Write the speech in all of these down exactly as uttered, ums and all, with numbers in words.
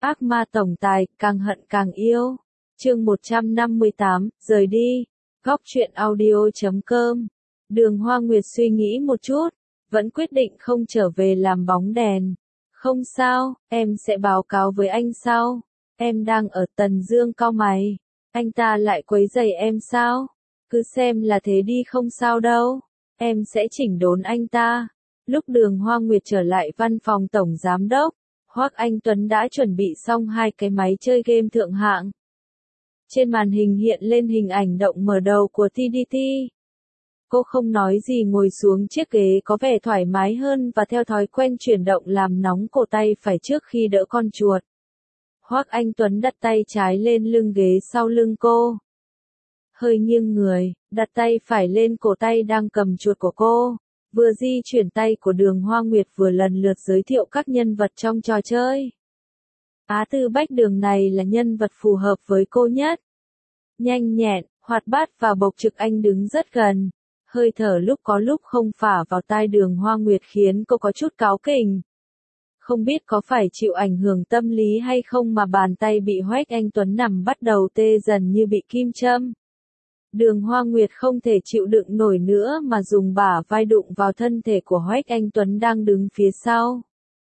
Ác ma tổng tài, càng hận càng yêu. Chương một trăm năm mươi tám, rời đi. Góc truyện audio chấm com. Đường Hoa Nguyệt suy nghĩ một chút, vẫn quyết định không trở về làm bóng đèn. Không sao, em sẽ báo cáo với anh sau. Em đang ở Tần Dương cau mày. Anh ta lại quấy rầy em sao? Cứ xem là thế đi không sao đâu. Em sẽ chỉnh đốn anh ta. Lúc Đường Hoa Nguyệt trở lại văn phòng tổng giám đốc, Hoắc Anh Tuấn đã chuẩn bị xong hai cái máy chơi game thượng hạng. Trên màn hình hiện lên hình ảnh động mở đầu của tê đê tê. Cô không nói gì ngồi xuống chiếc ghế có vẻ thoải mái hơn và theo thói quen chuyển động làm nóng cổ tay phải trước khi đỡ con chuột. Hoắc Anh Tuấn đặt tay trái lên lưng ghế sau lưng cô. Hơi nghiêng người, đặt tay phải lên cổ tay đang cầm chuột của cô. Vừa di chuyển tay của Đường Hoa Nguyệt vừa lần lượt giới thiệu các nhân vật trong trò chơi. Á Tư Bách Đường này là nhân vật phù hợp với cô nhất. Nhanh nhẹn, hoạt bát và bộc trực, anh đứng rất gần. Hơi thở lúc có lúc không phả vào tai Đường Hoa Nguyệt khiến cô có chút cáu kỉnh. Không biết có phải chịu ảnh hưởng tâm lý hay không mà bàn tay bị Hoắc Anh Tuấn nằm bắt đầu tê dần như bị kim châm. Đường Hoa Nguyệt không thể chịu đựng nổi nữa mà dùng bả vai đụng vào thân thể của Hoắc Anh Tuấn đang đứng phía sau.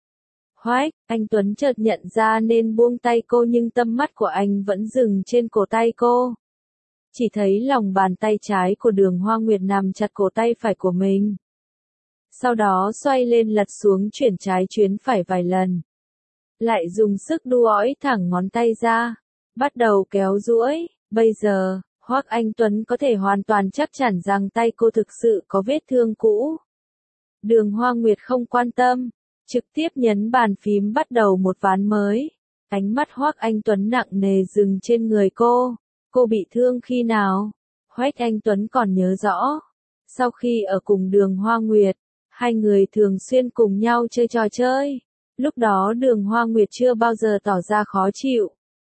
Hoắc Anh Tuấn chợt nhận ra nên buông tay cô nhưng tâm mắt của anh vẫn dừng trên cổ tay cô. Chỉ thấy lòng bàn tay trái của Đường Hoa Nguyệt nằm chặt cổ tay phải của mình. Sau đó xoay lên lật xuống chuyển trái chuyến phải vài lần. Lại dùng sức duỗi thẳng ngón tay ra. Bắt đầu kéo duỗi. Bây giờ, Hoắc Anh Tuấn có thể hoàn toàn chắc chắn rằng tay cô thực sự có vết thương cũ. Đường Hoa Nguyệt không quan tâm. Trực tiếp nhấn bàn phím bắt đầu một ván mới. Ánh mắt Hoắc Anh Tuấn nặng nề dừng trên người cô. Cô bị thương khi nào? Hoắc Anh Tuấn còn nhớ rõ. Sau khi ở cùng Đường Hoa Nguyệt, hai người thường xuyên cùng nhau chơi trò chơi. Lúc đó Đường Hoa Nguyệt chưa bao giờ tỏ ra khó chịu.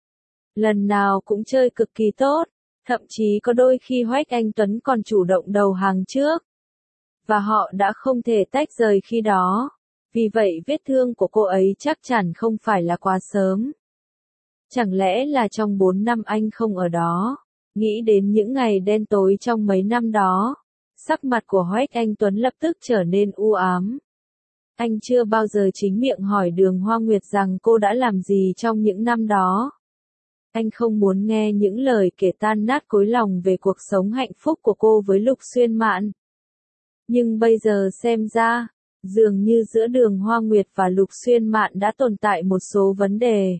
Lần nào cũng chơi cực kỳ tốt. Thậm chí có đôi khi Hoắc Anh Tuấn còn chủ động đầu hàng trước. Và họ đã không thể tách rời khi đó. Vì vậy vết thương của cô ấy chắc chắn không phải là quá sớm. Chẳng lẽ là trong bốn năm anh không ở đó? Nghĩ đến những ngày đen tối trong mấy năm đó. Sắc mặt của Hoắc Anh Tuấn lập tức trở nên u ám. Anh chưa bao giờ chính miệng hỏi Đường Hoa Nguyệt rằng cô đã làm gì trong những năm đó. Anh không muốn nghe những lời kể tan nát cõi lòng về cuộc sống hạnh phúc của cô với Lục Xuyên Mạn. Nhưng bây giờ xem ra, dường như giữa Đường Hoa Nguyệt và Lục Xuyên Mạn đã tồn tại một số vấn đề.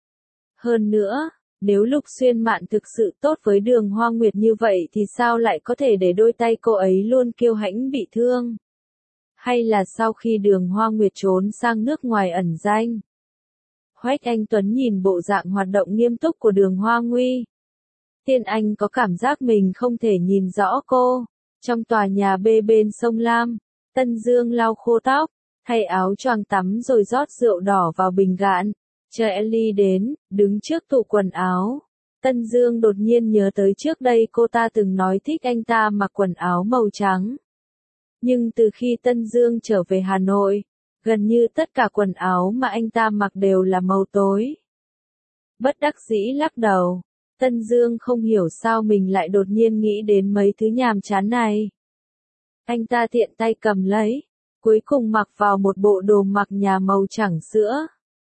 Hơn nữa, nếu Lục Xuyên Mạn thực sự tốt với Đường Hoa Nguyệt như vậy thì sao lại có thể để đôi tay cô ấy luôn kiêu hãnh bị thương? Hay là sau khi Đường Hoa Nguyệt trốn sang nước ngoài ẩn danh? Hoắc Anh Tuấn nhìn bộ dạng hoạt động nghiêm túc của Đường Hoa Nguy. Tiên anh có cảm giác mình không thể nhìn rõ cô. Trong tòa nhà bê bên sông Lam, Tân Dương lau khô tóc, thay áo choàng tắm rồi rót rượu đỏ vào bình gạn. Chờ Ellie đến, đứng trước tủ quần áo. Tân Dương đột nhiên nhớ tới trước đây cô ta từng nói thích anh ta mặc quần áo màu trắng. Nhưng từ khi Tân Dương trở về Hà Nội, gần như tất cả quần áo mà anh ta mặc đều là màu tối. Bất đắc dĩ lắc đầu, Tân Dương không hiểu sao mình lại đột nhiên nghĩ đến mấy thứ nhàm chán này. Anh ta tiện tay cầm lấy, cuối cùng mặc vào một bộ đồ mặc nhà màu trắng sữa.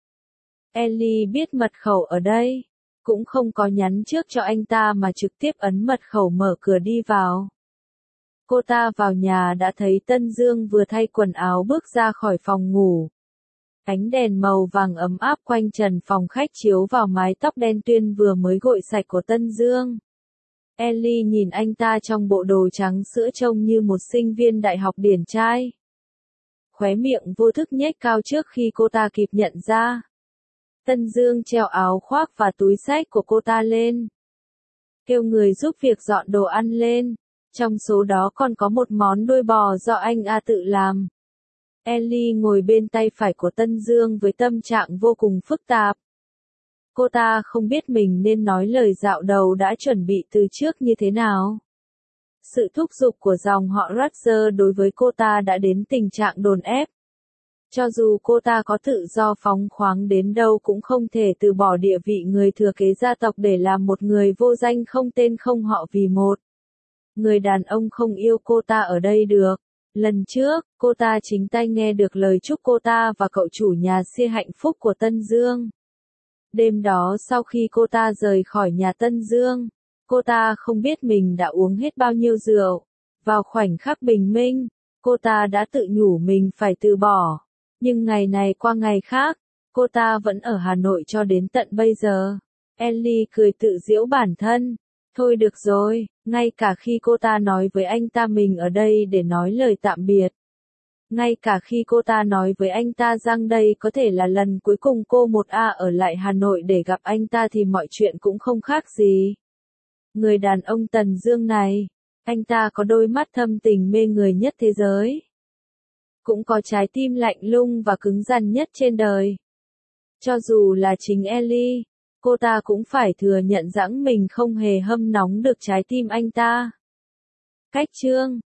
Ellie biết mật khẩu ở đây, cũng không có nhắn trước cho anh ta mà trực tiếp ấn mật khẩu mở cửa đi vào. Cô ta vào nhà đã thấy Tân Dương vừa thay quần áo bước ra khỏi phòng ngủ. Ánh đèn màu vàng ấm áp quanh trần phòng khách chiếu vào mái tóc đen tuyền vừa mới gội sạch của Tân Dương. Ellie nhìn anh ta trong bộ đồ trắng sữa trông như một sinh viên đại học điển trai. Khóe miệng vô thức nhếch cao trước khi cô ta kịp nhận ra. Tân Dương treo áo khoác và túi xách của cô ta lên. Kêu người giúp việc dọn đồ ăn lên. Trong số đó còn có một món đuôi bò do anh A tự làm. Ellie ngồi bên tay phải của Tân Dương với tâm trạng vô cùng phức tạp. Cô ta không biết mình nên nói lời dạo đầu đã chuẩn bị từ trước như thế nào. Sự thúc giục của dòng họ Roger đối với cô ta đã đến tình trạng đồn ép. Cho dù cô ta có tự do phóng khoáng đến đâu cũng không thể từ bỏ địa vị người thừa kế gia tộc để làm một người vô danh không tên không họ vì một người đàn ông không yêu cô ta ở đây được. Lần trước, cô ta chính tay nghe được lời chúc cô ta và cậu chủ nhà xe hạnh phúc của Tân Dương. Đêm đó sau khi cô ta rời khỏi nhà Tân Dương, cô ta không biết mình đã uống hết bao nhiêu rượu. Vào khoảnh khắc bình minh, cô ta đã tự nhủ mình phải từ bỏ. Nhưng ngày này qua ngày khác, cô ta vẫn ở Hà Nội cho đến tận bây giờ. Ellie cười tự giễu bản thân. Thôi được rồi, ngay cả khi cô ta nói với anh ta mình ở đây để nói lời tạm biệt. Ngay cả khi cô ta nói với anh ta rằng đây có thể là lần cuối cùng cô một A ở lại Hà Nội để gặp anh ta thì mọi chuyện cũng không khác gì. Người đàn ông Tần Dương này, anh ta có đôi mắt thâm tình mê người nhất thế giới. Cũng có trái tim lạnh lùng và cứng rắn nhất trên đời. Cho dù là chính Ellie, cô ta cũng phải thừa nhận rằng mình không hề hâm nóng được trái tim anh ta. Cách chương